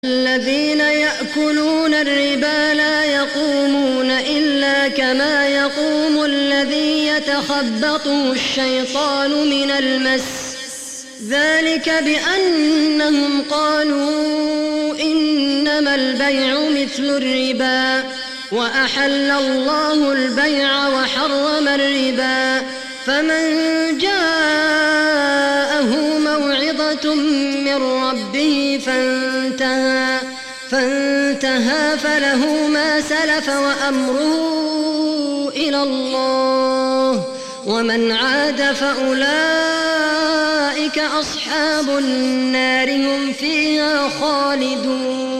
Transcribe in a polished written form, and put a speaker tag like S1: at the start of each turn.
S1: الذين يأكلون الربا لا يقومون إلا كما يقوم الذي يتخبطه الشيطان من المس، ذلك بأنهم قالوا إنما البيع مثل الربا وأحل الله البيع وحرم الربا. فمن جاءه موعظة من ربه فانتهى فله ما سلف وأمره إلى الله، ومن عاد فأولئك أصحاب النار هم فيها خالدون.